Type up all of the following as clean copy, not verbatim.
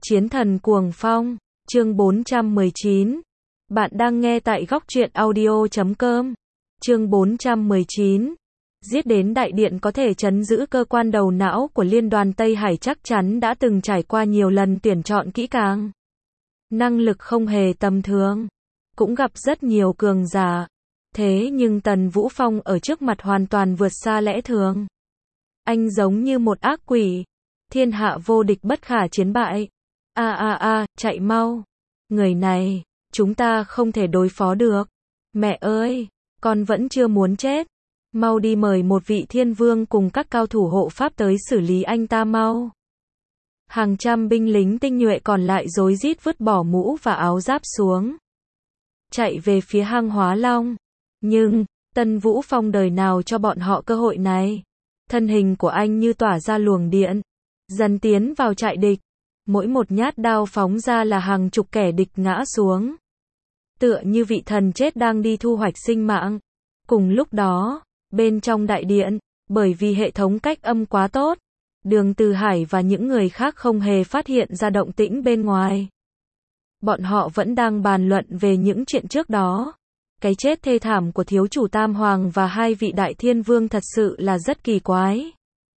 Chiến thần cuồng phong, chương 419. Bạn đang nghe tại góc truyện audio.com. Chương 419. Giết đến đại điện có thể trấn giữ cơ quan đầu não của Liên đoàn Tây Hải chắc chắn đã từng trải qua nhiều lần tuyển chọn kỹ càng. Năng lực không hề tầm thường. Cũng gặp rất nhiều cường giả. Thế nhưng Tần Vũ Phong ở trước mặt hoàn toàn vượt xa lẽ thường. Anh giống như một ác quỷ. Thiên hạ vô địch bất khả chiến bại. Chạy mau. Người này, chúng ta không thể đối phó được. Mẹ ơi, con vẫn chưa muốn chết. Mau đi mời một vị thiên vương cùng các cao thủ hộ pháp tới xử lý anh ta mau. Hàng trăm binh lính tinh nhuệ còn lại rối rít vứt bỏ mũ và áo giáp xuống. Chạy về phía hang Hóa Long. Nhưng, Tần Vũ Phong đời nào cho bọn họ cơ hội này. Thân hình của anh như tỏa ra luồng điện. Dần tiến vào trại địch. Mỗi một nhát đao phóng ra là hàng chục kẻ địch ngã xuống. Tựa như vị thần chết đang đi thu hoạch sinh mạng. Cùng lúc đó, bên trong đại điện, bởi vì hệ thống cách âm quá tốt, Đường Từ Hải và những người khác không hề phát hiện ra động tĩnh bên ngoài. Bọn họ vẫn đang bàn luận về những chuyện trước đó. Cái chết thê thảm của thiếu chủ Tam Hoàng và hai vị đại thiên vương thật sự là rất kỳ quái.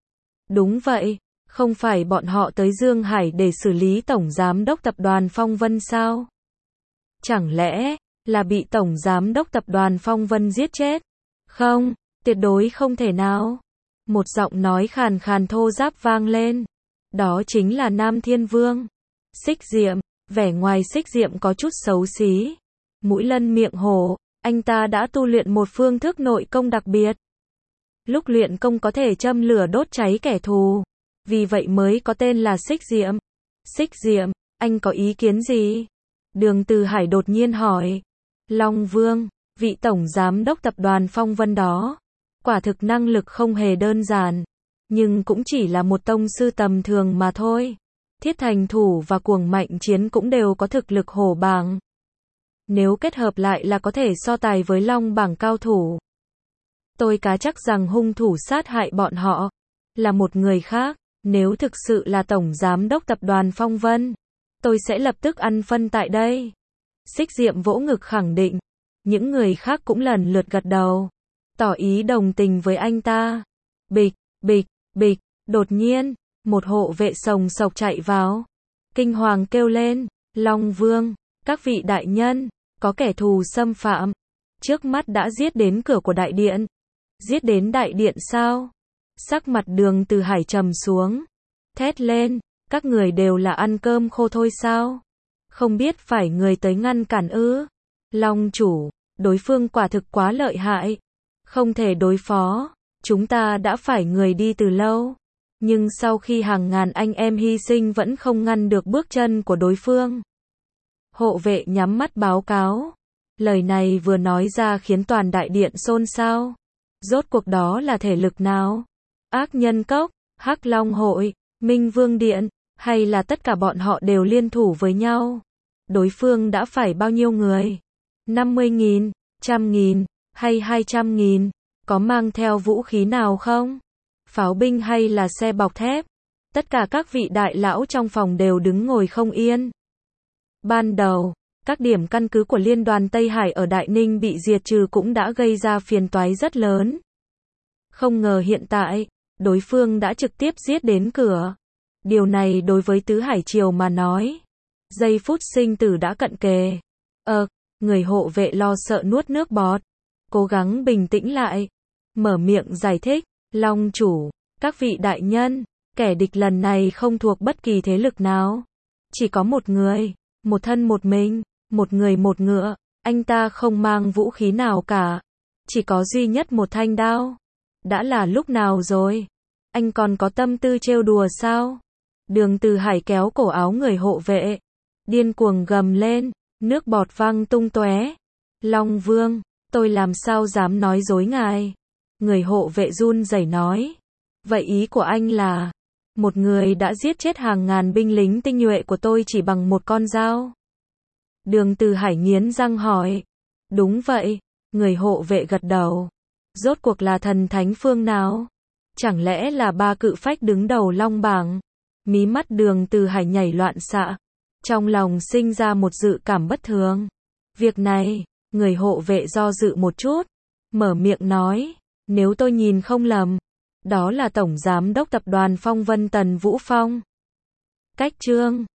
Đúng vậy, không phải bọn họ tới Dương Hải để xử lý Tổng Giám đốc Tập đoàn Phong Vân sao? Chẳng lẽ là bị Tổng Giám đốc Tập đoàn Phong Vân giết chết? Không, tuyệt đối không thể nào. Một giọng nói khàn khàn thô ráp vang lên. Đó chính là Nam Thiên Vương. Xích Diệm, vẻ ngoài Xích Diệm có chút xấu xí. Mũi lân miệng hổ, anh ta đã tu luyện một phương thức nội công đặc biệt. Lúc luyện công có thể châm lửa đốt cháy kẻ thù. Vì vậy mới có tên là Xích Diệm. Xích Diệm, anh có ý kiến gì? Đường Từ Hải đột nhiên hỏi. Long Vương, vị tổng giám đốc tập đoàn Phong Vân đó, quả thực năng lực không hề đơn giản, nhưng cũng chỉ là một tông sư tầm thường mà thôi. Thiết Thành Thủ và Cuồng Mạnh Chiến cũng đều có thực lực hổ bảng. Nếu kết hợp lại là có thể so tài với Long bảng cao thủ. Tôi cá chắc rằng hung thủ sát hại bọn họ là một người khác. Nếu thực sự là tổng giám đốc tập đoàn Phong Vân, tôi sẽ lập tức ăn phân tại đây. Xích Diệm vỗ ngực khẳng định. Những người khác cũng lần lượt gật đầu, tỏ ý đồng tình với anh ta. Bịch, bịch, bịch, đột nhiên, một hộ vệ sồng sộc chạy vào. Kinh hoàng kêu lên, Long Vương, các vị đại nhân, có kẻ thù xâm phạm. Trước mắt đã giết đến cửa của đại điện. Giết đến đại điện sao? Sắc mặt Đường Từ Hải trầm xuống. Thét lên, các người đều là ăn cơm khô thôi sao? Không biết phải người tới ngăn cản ư? Long chủ, đối phương quả thực quá lợi hại. Không thể đối phó. Chúng ta đã phải người đi từ lâu. Nhưng sau khi hàng ngàn anh em hy sinh vẫn không ngăn được bước chân của đối phương. Hộ vệ nhắm mắt báo cáo. Lời này vừa nói ra khiến toàn đại điện xôn xao. Rốt cuộc đó là thể lực nào? Ác Nhân Cốc, Hắc Long Hội, Minh Vương Điện, hay là tất cả bọn họ đều liên thủ với nhau? Đối phương đã phải bao nhiêu người? 50.000, 100.000, hay 200.000? Có mang theo vũ khí nào không? Pháo binh hay là xe bọc thép? Tất cả các vị đại lão trong phòng đều đứng ngồi không yên. Ban đầu, các điểm căn cứ của Liên đoàn Tây Hải ở Đại Ninh bị diệt trừ cũng đã gây ra phiền toái rất lớn. Không ngờ hiện tại, đối phương đã trực tiếp giết đến cửa. Điều này đối với Tứ Hải Triều mà nói, giây phút sinh tử đã cận kề. Người hộ vệ lo sợ nuốt nước bọt, cố gắng bình tĩnh lại, mở miệng giải thích. Long chủ, các vị đại nhân, kẻ địch lần này không thuộc bất kỳ thế lực nào. Chỉ có một người, một thân một mình, một người một ngựa, anh ta không mang vũ khí nào cả. Chỉ có duy nhất một thanh đao. Đã là lúc nào rồi? Anh còn có tâm tư trêu đùa sao? Đường Từ Hải kéo cổ áo người hộ vệ, điên cuồng gầm lên, nước bọt văng tung tóe. Long Vương, tôi làm sao dám nói dối ngài? Người hộ vệ run rẩy nói. Vậy ý của anh là, một người đã giết chết hàng ngàn binh lính tinh nhuệ của tôi chỉ bằng một con dao? Đường Từ Hải nghiến răng hỏi. Đúng vậy, người hộ vệ gật đầu. Rốt cuộc là thần thánh phương nào? Chẳng lẽ là ba cự phách đứng đầu Long bảng? Mí mắt Đường Từ Hải nhảy loạn xạ. Trong lòng sinh ra một dự cảm bất thường. Việc này, người hộ vệ do dự một chút. Mở miệng nói, nếu tôi nhìn không lầm, đó là Tổng Giám đốc Tập đoàn Phong Vân Tần Vũ Phong. Cách chương